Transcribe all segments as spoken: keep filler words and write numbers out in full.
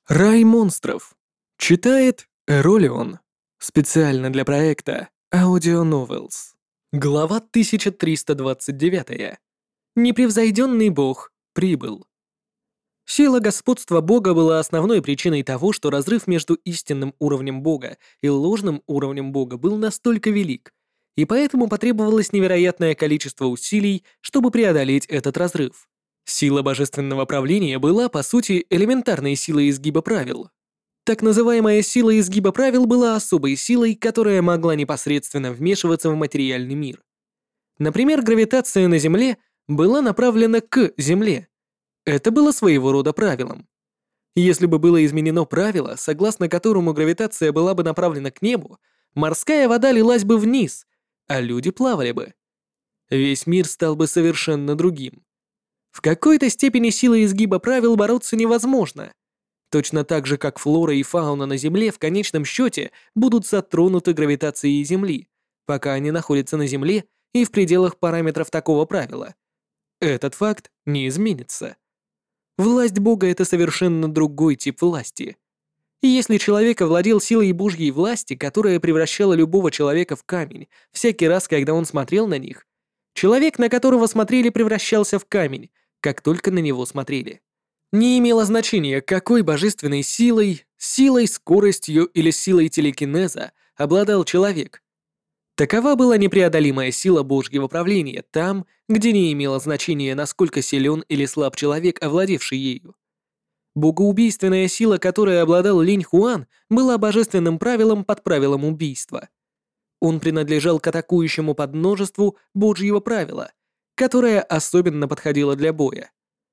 Рай монстров. Читает Эролион. Специально для проекта Audio Novels. Глава тысяча триста двадцать девять. Непревзойденный бог прибыл. Сила господства бога была основной причиной того, что разрыв между истинным уровнем бога и ложным уровнем бога был настолько велик, и поэтому потребовалось невероятное количество усилий, чтобы преодолеть этот разрыв. Сила божественного правления была, по сути, элементарной силой изгиба правил. Так называемая сила изгиба правил была особой силой, которая могла непосредственно вмешиваться в материальный мир. Например, гравитация на Земле была направлена к Земле. Это было своего рода правилом. Если бы было изменено правило, согласно которому гравитация была бы направлена к небу, морская вода лилась бы вниз, а люди плавали бы. Весь мир стал бы совершенно другим. В какой-то степени силой изгиба правил бороться невозможно. Точно так же, как флора и фауна на Земле в конечном счете будут затронуты гравитацией Земли, пока они находятся на Земле и в пределах параметров такого правила. Этот факт не изменится. Власть Бога — это совершенно другой тип власти. И если человек овладел силой Божьей власти, которая превращала любого человека в камень всякий раз, когда он смотрел на них, человек, на которого смотрели, превращался в камень, как только на него смотрели. Не имело значения, какой божественной силой, силой, скоростью или силой телекинеза обладал человек. Такова была непреодолимая сила Божьего правления там, где не имело значения, насколько силен или слаб человек, овладевший ею. Богоубийственная сила, которой обладал Линь Хуан, была божественным правилом под правилом убийства. Он принадлежал к атакующему подмножеству Божьего правила, которое особенно подходило для боя.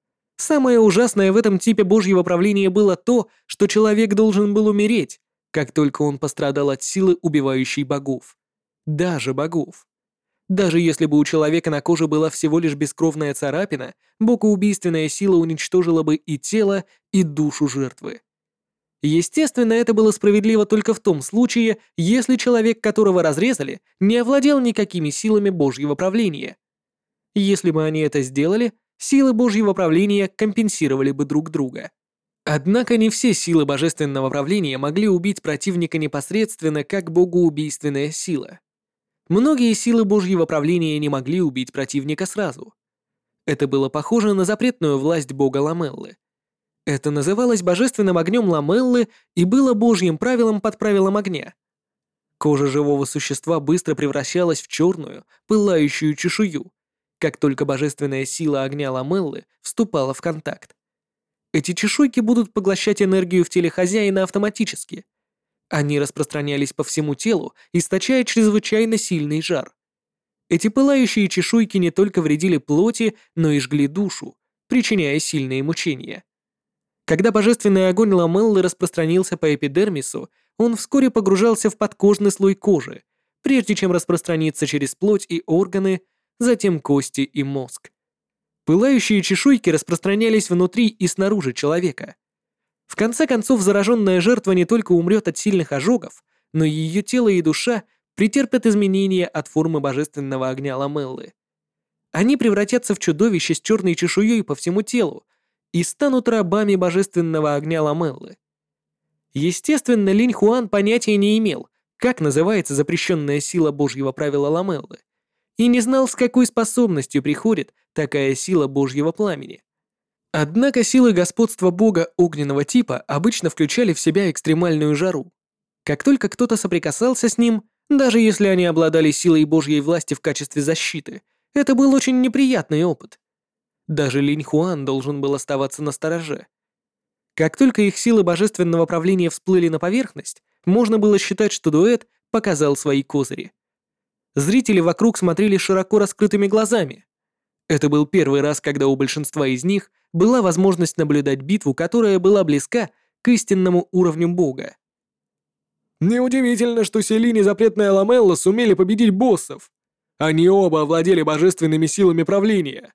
Самое ужасное в этом типе Божьего правления было то, что человек должен был умереть, как только он пострадал от силы, убивающей богов. Даже богов. Даже если бы у человека на коже была всего лишь бескровная царапина, богоубийственная сила уничтожила бы и тело, и душу жертвы. Естественно, это было справедливо только в том случае, если человек, которого разрезали, не овладел никакими силами Божьего правления. Если бы они это сделали, силы Божьего правления компенсировали бы друг друга. Однако не все силы божественного правления могли убить противника непосредственно как богоубийственная сила. Многие силы Божьего правления не могли убить противника сразу. Это было похоже на запретную власть бога Ламеллы. Это называлось божественным огнем Ламеллы и было Божьим правилом под правилом огня. Кожа живого существа быстро превращалась в черную, пылающую чешую, как только божественная сила огня Ламеллы вступала в контакт. Эти чешуйки будут поглощать энергию в теле хозяина автоматически. Они распространялись по всему телу, источая чрезвычайно сильный жар. Эти пылающие чешуйки не только вредили плоти, но и жгли душу, причиняя сильные мучения. Когда божественный огонь Ламеллы распространился по эпидермису, он вскоре погружался в подкожный слой кожи, прежде чем распространиться через плоть и органы, затем кости и мозг. Пылающие чешуйки распространялись внутри и снаружи человека. В конце концов, зараженная жертва не только умрет от сильных ожогов, но и ее тело и душа претерпят изменения от формы божественного огня Ламеллы. Они превратятся в чудовище с черной чешуей по всему телу и станут рабами божественного огня Ламеллы. Естественно, Линь Хуан понятия не имел, как называется запрещенная сила Божьего правила Ламеллы, и не знал, с какой способностью приходит такая сила Божьего пламени. Однако силы господства бога огненного типа обычно включали в себя экстремальную жару. Как только кто-то соприкасался с ним, даже если они обладали силой Божьей власти в качестве защиты, это был очень неприятный опыт. Даже Линь Хуан должен был оставаться настороже. Как только их силы божественного правления всплыли на поверхность, можно было считать, что дуэт показал свои козыри. Зрители вокруг смотрели широко раскрытыми глазами. Это был первый раз, когда у большинства из них была возможность наблюдать битву, которая была близка к истинному уровню бога. Неудивительно, что Селин и запретная Ламелла сумели победить боссов. Они оба овладели божественными силами правления.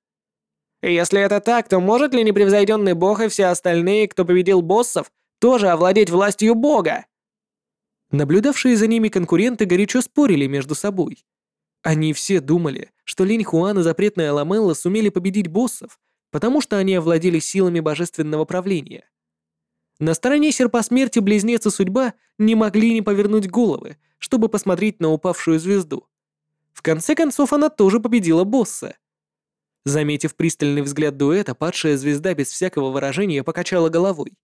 Если это так, то может ли непревзойденный бог и все остальные, кто победил боссов, тоже овладеть властью бога? Наблюдавшие за ними конкуренты горячо спорили между собой. Они все думали, что Линь Хуан и запретная Ламелла сумели победить боссов, потому что они овладели силами божественного правления. На стороне серпа смерти близнец и судьба не могли не повернуть головы, чтобы посмотреть на упавшую звезду. В конце концов, она тоже победила босса. Заметив пристальный взгляд дуэта, падшая звезда без всякого выражения покачала головой.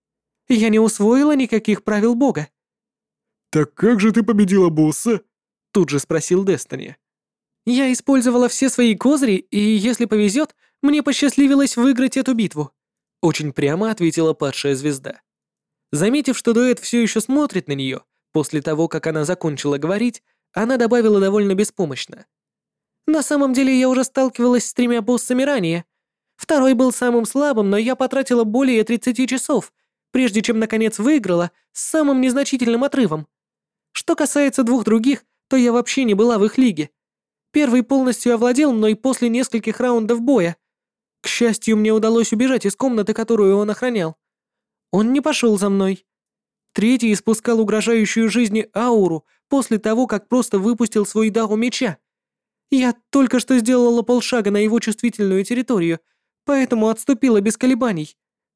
«Я не усвоила никаких правил бога». «Так как же ты победила босса?» Тут же спросил Дестони. «Я использовала все свои козыри, и если повезет, мне посчастливилось выиграть эту битву», очень прямо ответила падшая звезда. Заметив, что дуэт все еще смотрит на нее, после того, как она закончила говорить, она добавила довольно беспомощно. «На самом деле я уже сталкивалась с тремя боссами ранее. Второй был самым слабым, но я потратила более тридцати часов, прежде чем наконец выиграла с самым незначительным отрывом. Что касается двух других, то я вообще не была в их лиге. Первый полностью овладел мной после нескольких раундов боя. К счастью, мне удалось убежать из комнаты, которую он охранял. Он не пошел за мной. Третий испускал угрожающую жизни ауру после того, как просто выпустил свой дао меча. Я только что сделала полшага на его чувствительную территорию, поэтому отступила без колебаний».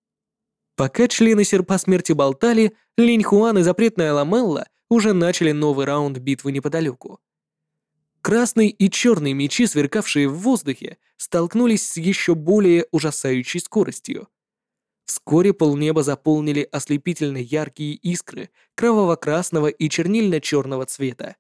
Пока члены серпа смерти болтали, Линь Хуан и запретная Ламелла уже начали новый раунд битвы неподалеку. Красный и черный мечи, сверкавшие в воздухе, столкнулись с еще более ужасающей скоростью. Вскоре полнеба заполнили ослепительно яркие искры кроваво-красного и чернильно-черного цвета.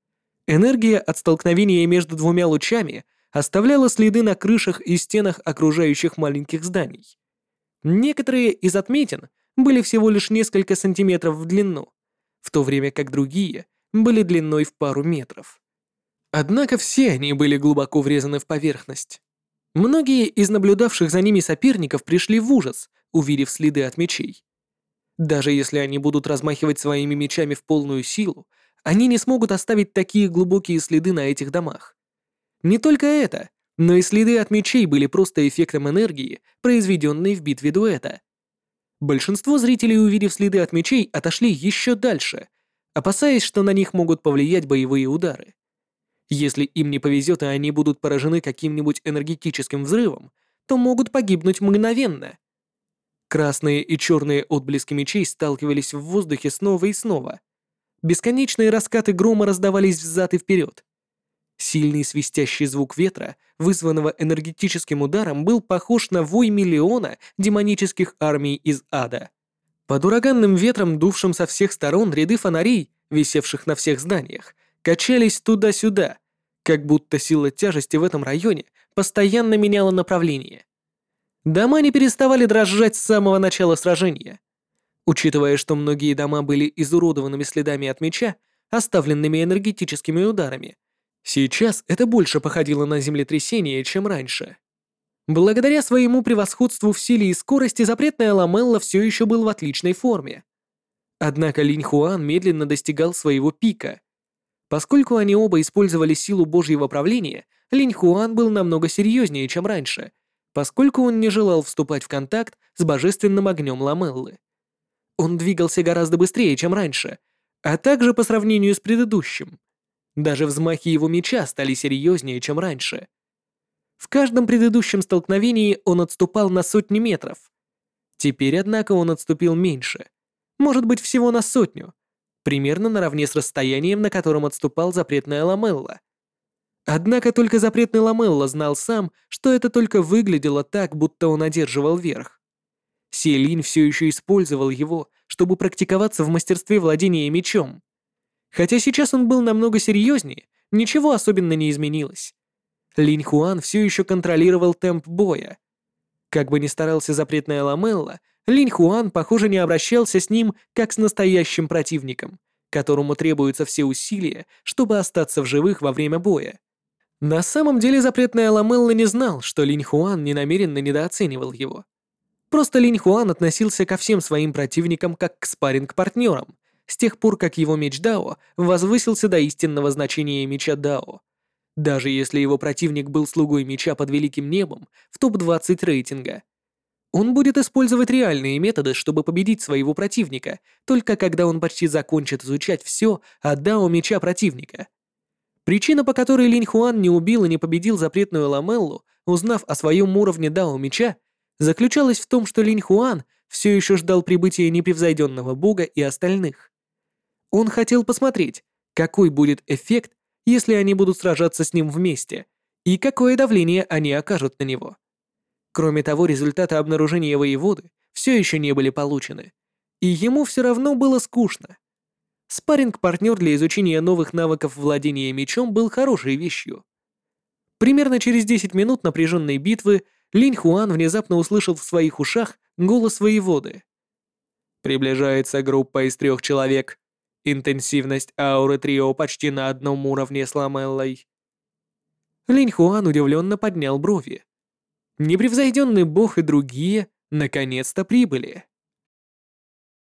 Энергия от столкновения между двумя лучами оставляла следы на крышах и стенах окружающих маленьких зданий. Некоторые из отметин были всего лишь несколько сантиметров в длину, в то время как другие были длиной в пару метров. Однако все они были глубоко врезаны в поверхность. Многие из наблюдавших за ними соперников пришли в ужас, увидев следы от мечей. Даже если они будут размахивать своими мечами в полную силу, они не смогут оставить такие глубокие следы на этих домах. Не только это, но и следы от мечей были просто эффектом энергии, произведенной в битве дуэта. Большинство зрителей, увидев следы от мечей, отошли еще дальше, опасаясь, что на них могут повлиять боевые удары. Если им не повезет и они будут поражены каким-нибудь энергетическим взрывом, то могут погибнуть мгновенно. Красные и черные отблески мечей сталкивались в воздухе снова и снова. Бесконечные раскаты грома раздавались взад и вперед. Сильный свистящий звук ветра, вызванного энергетическим ударом, был похож на вой миллиона демонических армий из ада. Под ураганным ветром, дувшим со всех сторон, ряды фонарей, висевших на всех зданиях, качались туда-сюда, как будто сила тяжести в этом районе постоянно меняла направление. Дома не переставали дрожать с самого начала сражения. Учитывая, что многие дома были изуродованными следами от меча, оставленными энергетическими ударами, сейчас это больше походило на землетрясение, чем раньше. Благодаря своему превосходству в силе и скорости, запретная Ламелла все еще был в отличной форме. Однако Линь Хуан медленно достигал своего пика. Поскольку они оба использовали силу Божьего правления, Линь Хуан был намного серьезнее, чем раньше, поскольку он не желал вступать в контакт с божественным огнем Ламеллы. Он двигался гораздо быстрее, чем раньше, а также по сравнению с предыдущим. Даже взмахи его меча стали серьезнее, чем раньше. В каждом предыдущем столкновении он отступал на сотни метров. Теперь, однако, он отступил меньше. Может быть, всего на сотню. Примерно наравне с расстоянием, на котором отступал запретная Ламелла. Однако только запретный Ламелла знал сам, что это только выглядело так, будто он одерживал верх. Селинь все еще использовал его, чтобы практиковаться в мастерстве владения мечом. Хотя сейчас он был намного серьезнее, ничего особенно не изменилось. Линь Хуан все еще контролировал темп боя. Как бы ни старался запретная Ламелла, Линь Хуан, похоже, не обращался с ним как с настоящим противником, которому требуются все усилия, чтобы остаться в живых во время боя. На самом деле запретная Ламелла не знал, что Линь Хуан ненамеренно недооценивал его. Просто Линь Хуан относился ко всем своим противникам как к спарринг-партнерам, с тех пор, как его меч Дао возвысился до истинного значения меча Дао. Даже если его противник был слугой меча под великим небом в топ двадцать рейтинга. Он будет использовать реальные методы, чтобы победить своего противника, только когда он почти закончит изучать все о Дао меча противника. Причина, по которой Линь Хуан не убил и не победил запретную Ламеллу, узнав о своем уровне Дао меча, заключалась в том, что Линь Хуан все еще ждал прибытия непревзойденного бога и остальных. Он хотел посмотреть, какой будет эффект, если они будут сражаться с ним вместе, и какое давление они окажут на него. Кроме того, результаты обнаружения воеводы все еще не были получены, и ему все равно было скучно. Спарринг-партнер для изучения новых навыков владения мечом был хорошей вещью. Примерно через десять минут напряженной битвы Линь Хуан внезапно услышал в своих ушах голос воеводы. Приближается группа из трех человек. Интенсивность ауры трио почти на одном уровне с Ламеллой. Линь Хуан удивленно поднял брови. Непревзойденный бог и другие наконец-то прибыли.